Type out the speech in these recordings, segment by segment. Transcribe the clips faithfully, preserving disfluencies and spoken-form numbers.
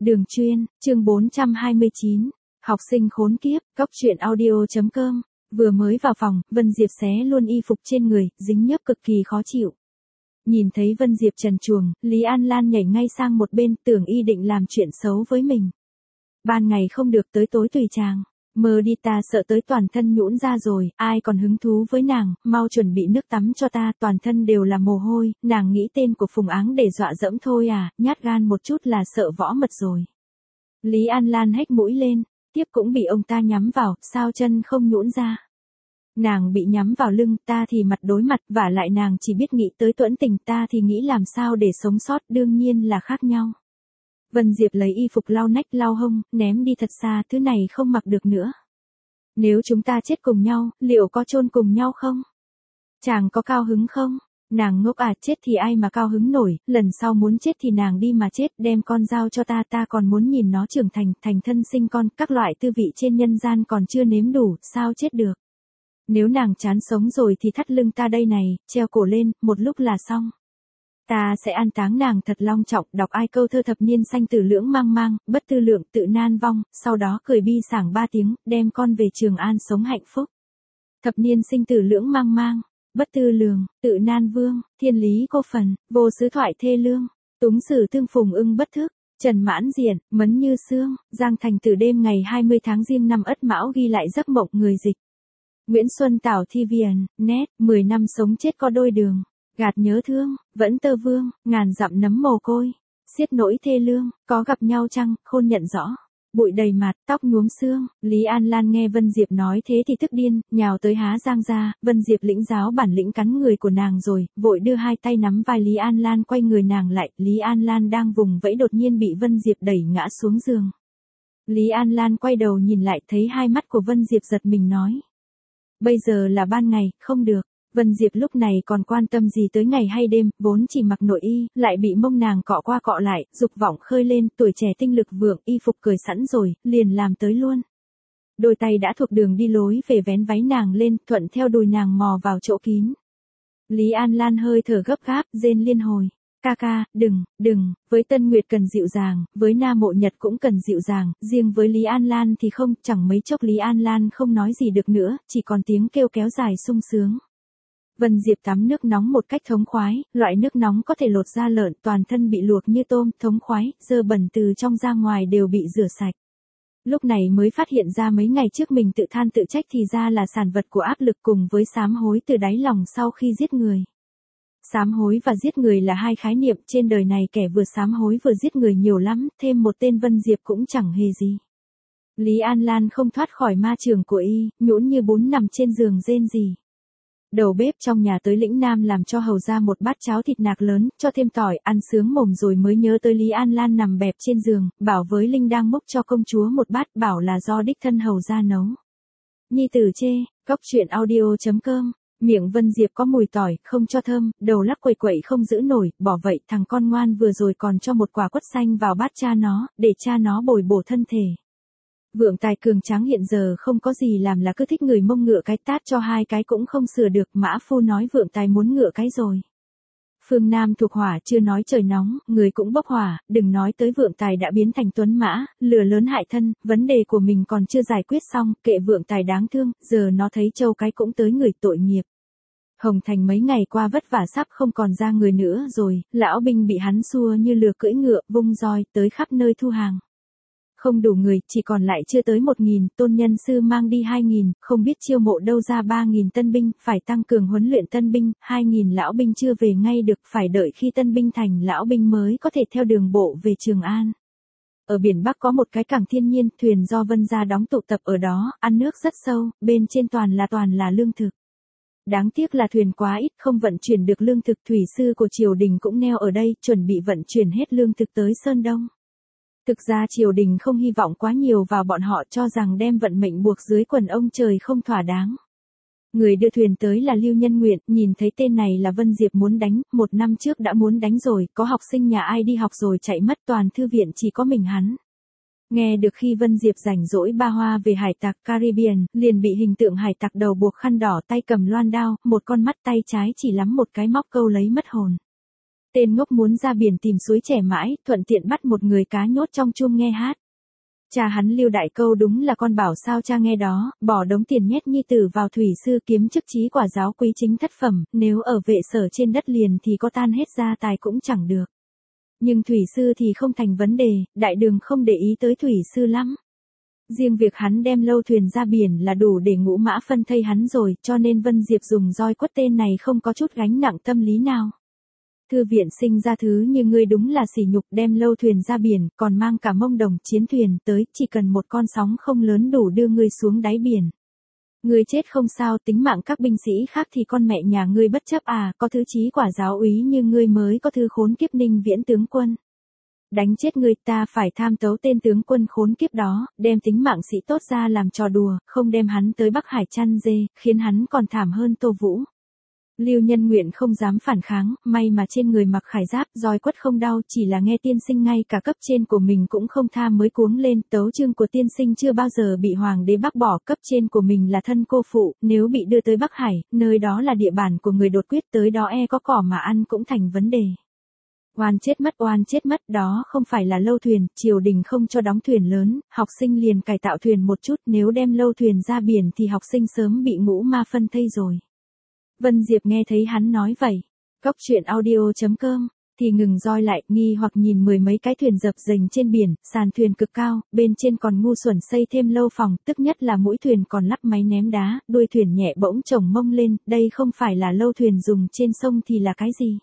Đường chuyên, chương bốn trăm hai mươi chín, học sinh khốn kiếp, cóc truyện audio chấm com. Vừa mới vào phòng, Vân Diệp xé luôn y phục trên người, dính nhớp cực kỳ khó chịu. Nhìn thấy Vân Diệp trần truồng, Lý An Lan nhảy ngay sang một bên, tưởng y định làm chuyện xấu với mình. Ban ngày không được tới tối tùy chàng. Mơ đi, ta sợ tới toàn thân nhũn ra rồi, ai còn hứng thú với nàng, mau chuẩn bị nước tắm cho ta, toàn thân đều là mồ hôi, nàng nghĩ tên của Phùng Áng để dọa dẫm thôi à, nhát gan một chút là sợ võ mật rồi. Lý An Lan hét mũi lên, tiếp cũng bị ông ta nhắm vào, sao chân không nhũn ra. Nàng bị nhắm vào lưng, ta thì mặt đối mặt, vả lại nàng chỉ biết nghĩ tới tuẫn tình, ta thì nghĩ làm sao để sống sót, đương nhiên là khác nhau. Vân Diệp lấy y phục lau nách lau hông, ném đi thật xa, thứ này không mặc được nữa. Nếu chúng ta chết cùng nhau, liệu có chôn cùng nhau không? Chàng có cao hứng không? Nàng ngốc à, chết thì ai mà cao hứng nổi, lần sau muốn chết thì nàng đi mà chết, đem con dao cho ta, ta còn muốn nhìn nó trưởng thành, thành thân sinh con, các loại tư vị trên nhân gian còn chưa nếm đủ, sao chết được? Nếu nàng chán sống rồi thì thắt lưng ta đây này, treo cổ lên, một lúc là xong. Ta sẽ an táng nàng thật long trọng, đọc ai câu thơ thập niên sanh tử lưỡng mang mang, bất tư lượng tự nan vong, sau đó cười bi sảng ba tiếng, đem con về Trường An sống hạnh phúc. Thập niên sinh tử lưỡng mang mang, bất tư lường, tự nan vương, thiên lý cô phần, vô sứ thoại thê lương, túng sử tương phùng ưng bất thức, trần mãn diện, mấn như xương, Giang Thành từ đêm ngày hai mươi tháng Giêng năm Ất Mão ghi lại giấc mộng người dịch. Nguyễn Xuân Tảo thi viền, nét, mười năm sống chết có đôi đường. Gạt nhớ thương, vẫn tơ vương, ngàn dặm nấm mồ côi, xiết nỗi thê lương, có gặp nhau chăng, khôn nhận rõ. Bụi đầy mặt, tóc nhuốm xương, Lý An Lan nghe Vân Diệp nói thế thì tức điên, nhào tới há giang ra, Vân Diệp lĩnh giáo bản lĩnh cắn người của nàng rồi, vội đưa hai tay nắm vai Lý An Lan quay người nàng lại, Lý An Lan đang vùng vẫy đột nhiên bị Vân Diệp đẩy ngã xuống giường. Lý An Lan quay đầu nhìn lại thấy hai mắt của Vân Diệp giật mình nói. Bây giờ là ban ngày, không được. Vân Diệp lúc này còn quan tâm gì tới ngày hay đêm, vốn chỉ mặc nội y, lại bị mông nàng cọ qua cọ lại, dục vọng khơi lên, tuổi trẻ tinh lực vượng, y phục cởi sẵn rồi, liền làm tới luôn. Đôi tay đã thuộc đường đi lối về vén váy nàng lên, thuận theo đùi nàng mò vào chỗ kín. Lý An Lan hơi thở gấp gáp, rên liên hồi. Ca ca, đừng, đừng, với Tân Nguyệt cần dịu dàng, với Nam Mộ Nhật cũng cần dịu dàng, riêng với Lý An Lan thì không, chẳng mấy chốc Lý An Lan không nói gì được nữa, chỉ còn tiếng kêu kéo dài sung sướng. Vân Diệp tắm nước nóng một cách thống khoái, loại nước nóng có thể lột da lợn, toàn thân bị luộc như tôm, thống khoái, dơ bẩn từ trong ra ngoài đều bị rửa sạch. Lúc này mới phát hiện ra mấy ngày trước mình tự than tự trách thì ra là sản vật của áp lực cùng với sám hối từ đáy lòng sau khi giết người. Sám hối và giết người là hai khái niệm, trên đời này kẻ vừa sám hối vừa giết người nhiều lắm, thêm một tên Vân Diệp cũng chẳng hề gì. Lý An Lan không thoát khỏi ma trường của y, nhũn như bún nằm trên giường rên rỉ. Đầu bếp trong nhà tới lĩnh Nam làm cho hầu ra một bát cháo thịt nạc lớn, cho thêm tỏi, ăn sướng mồm rồi mới nhớ tới Lý An Lan nằm bẹp trên giường, bảo với Linh đang múc cho công chúa một bát, bảo là do đích thân hầu ra nấu. Nhi tử chê, cóc truyện audio chấm com, miệng Vân Diệp có mùi tỏi, không cho thơm, đầu lắc quậy quậy không giữ nổi, bỏ vậy thằng con ngoan vừa rồi còn cho một quả quất xanh vào bát cha nó, để cha nó bồi bổ thân thể. Vượng Tài cường tráng hiện giờ không có gì làm là cứ thích người mông ngựa cái, tát cho hai cái cũng không sửa được, Mã Phu nói Vượng Tài muốn ngựa cái rồi. Phương Nam thuộc hỏa, chưa nói trời nóng, người cũng bốc hỏa, đừng nói tới Vượng Tài đã biến thành tuấn mã, lừa lớn hại thân, vấn đề của mình còn chưa giải quyết xong, kệ Vượng Tài đáng thương, giờ nó thấy châu cái cũng tới người tội nghiệp. Hồng Thành mấy ngày qua vất vả sắp không còn ra người nữa rồi, lão binh bị hắn xua như lừa cưỡi ngựa, vung roi, tới khắp nơi thu hàng. Không đủ người, chỉ còn lại chưa tới một nghìn, Tôn Nhân Sư mang đi hai nghìn, không biết chiêu mộ đâu ra ba nghìn tân binh, phải tăng cường huấn luyện tân binh, hai nghìn lão binh chưa về ngay được, phải đợi khi tân binh thành lão binh mới có thể theo đường bộ về Trường An. Ở biển Bắc có một cái cảng thiên nhiên, thuyền do Vân gia đóng tụ tập ở đó, ăn nước rất sâu, bên trên toàn là toàn là lương thực. Đáng tiếc là thuyền quá ít, không vận chuyển được lương thực, thủy sư của triều đình cũng neo ở đây, chuẩn bị vận chuyển hết lương thực tới Sơn Đông. Thực ra triều đình không hy vọng quá nhiều vào bọn họ, cho rằng đem vận mệnh buộc dưới quần ông trời không thỏa đáng. Người đưa thuyền tới là Lưu Nhân Nguyện, nhìn thấy tên này là Vân Diệp muốn đánh, một năm trước đã muốn đánh rồi, có học sinh nhà ai đi học rồi chạy mất, toàn thư viện chỉ có mình hắn. Nghe được khi Vân Diệp rảnh rỗi ba hoa về hải tặc Caribbean, liền bị hình tượng hải tặc đầu buộc khăn đỏ tay cầm loan đao, một con mắt tay trái chỉ lắm một cái móc câu lấy mất hồn. Tên ngốc muốn ra biển tìm suối trẻ mãi, thuận tiện bắt một người cá nhốt trong chuông nghe hát. Cha hắn Lưu Đại Câu đúng là con bảo sao cha nghe đó, bỏ đống tiền nhét nhi tử vào thủy sư kiếm chức chí quả giáo quý chính thất phẩm, nếu ở vệ sở trên đất liền thì có tan hết gia tài cũng chẳng được. Nhưng thủy sư thì không thành vấn đề, đại đường không để ý tới thủy sư lắm. Riêng việc hắn đem lâu thuyền ra biển là đủ để Ngũ Mã phân thây hắn rồi, cho nên Vân Diệp dùng roi quất tên này không có chút gánh nặng tâm lý nào. Thư viện sinh ra thứ như ngươi đúng là sỉ nhục, đem lâu thuyền ra biển, còn mang cả mông đồng chiến thuyền tới, chỉ cần một con sóng không lớn đủ đưa ngươi xuống đáy biển. Ngươi chết không sao, tính mạng các binh sĩ khác thì con mẹ nhà ngươi bất chấp à, có thứ chí quả giáo úy như ngươi mới có thư khốn kiếp Ninh Viễn tướng quân. Đánh chết ngươi, ta phải tham tấu tên tướng quân khốn kiếp đó, đem tính mạng sĩ tốt ra làm trò đùa, không đem hắn tới Bắc Hải chăn dê, khiến hắn còn thảm hơn Tô Vũ. Lưu Nhân Nguyện không dám phản kháng, may mà trên người mặc khải giáp, roi quất không đau, chỉ là nghe tiên sinh ngay cả cấp trên của mình cũng không tha mới cuống lên, tấu chương của tiên sinh chưa bao giờ bị hoàng đế bác bỏ, cấp trên của mình là thân cô phụ, nếu bị đưa tới Bắc Hải, nơi đó là địa bàn của người đột quyết, tới đó e có cỏ mà ăn cũng thành vấn đề. Oan chết mất, oan chết mất, đó không phải là lâu thuyền, triều đình không cho đóng thuyền lớn, học sinh liền cải tạo thuyền một chút, nếu đem lâu thuyền ra biển thì học sinh sớm bị Ngũ Ma phân thây rồi. Vân Diệp nghe thấy hắn nói vậy, cóc truyện audio chấm com, thì ngừng roi lại, nghi hoặc nhìn mười mấy cái thuyền dập dềnh trên biển, sàn thuyền cực cao, bên trên còn ngu xuẩn xây thêm lâu phòng, tức nhất là mũi thuyền còn lắp máy ném đá, đuôi thuyền nhẹ bỗng chồng mông lên, đây không phải là lâu thuyền dùng trên sông thì là cái gì?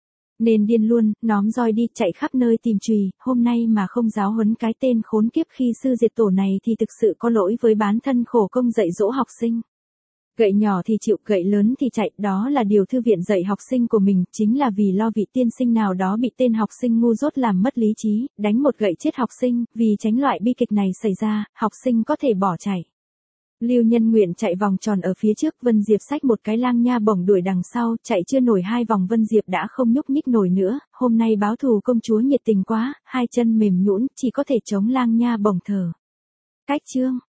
Nên điên luôn, nóm roi đi, chạy khắp nơi tìm chùy, hôm nay mà không giáo huấn cái tên khốn kiếp khi sư diệt tổ này thì thực sự có lỗi với bán thân khổ công dạy dỗ học sinh. Gậy nhỏ thì chịu, gậy lớn thì chạy, đó là điều thư viện dạy học sinh của mình, chính là vì lo vị tiên sinh nào đó bị tên học sinh ngu dốt làm mất lý trí, đánh một gậy chết học sinh, vì tránh loại bi kịch này xảy ra, học sinh có thể bỏ chạy. Lưu Nhân Nguyện chạy vòng tròn ở phía trước, Vân Diệp xách một cái lang nha bổng đuổi đằng sau, chạy chưa nổi hai vòng Vân Diệp đã không nhúc nhích nổi nữa, hôm nay báo thù công chúa nhiệt tình quá, hai chân mềm nhũn, chỉ có thể chống lang nha bổng thở. Cách chương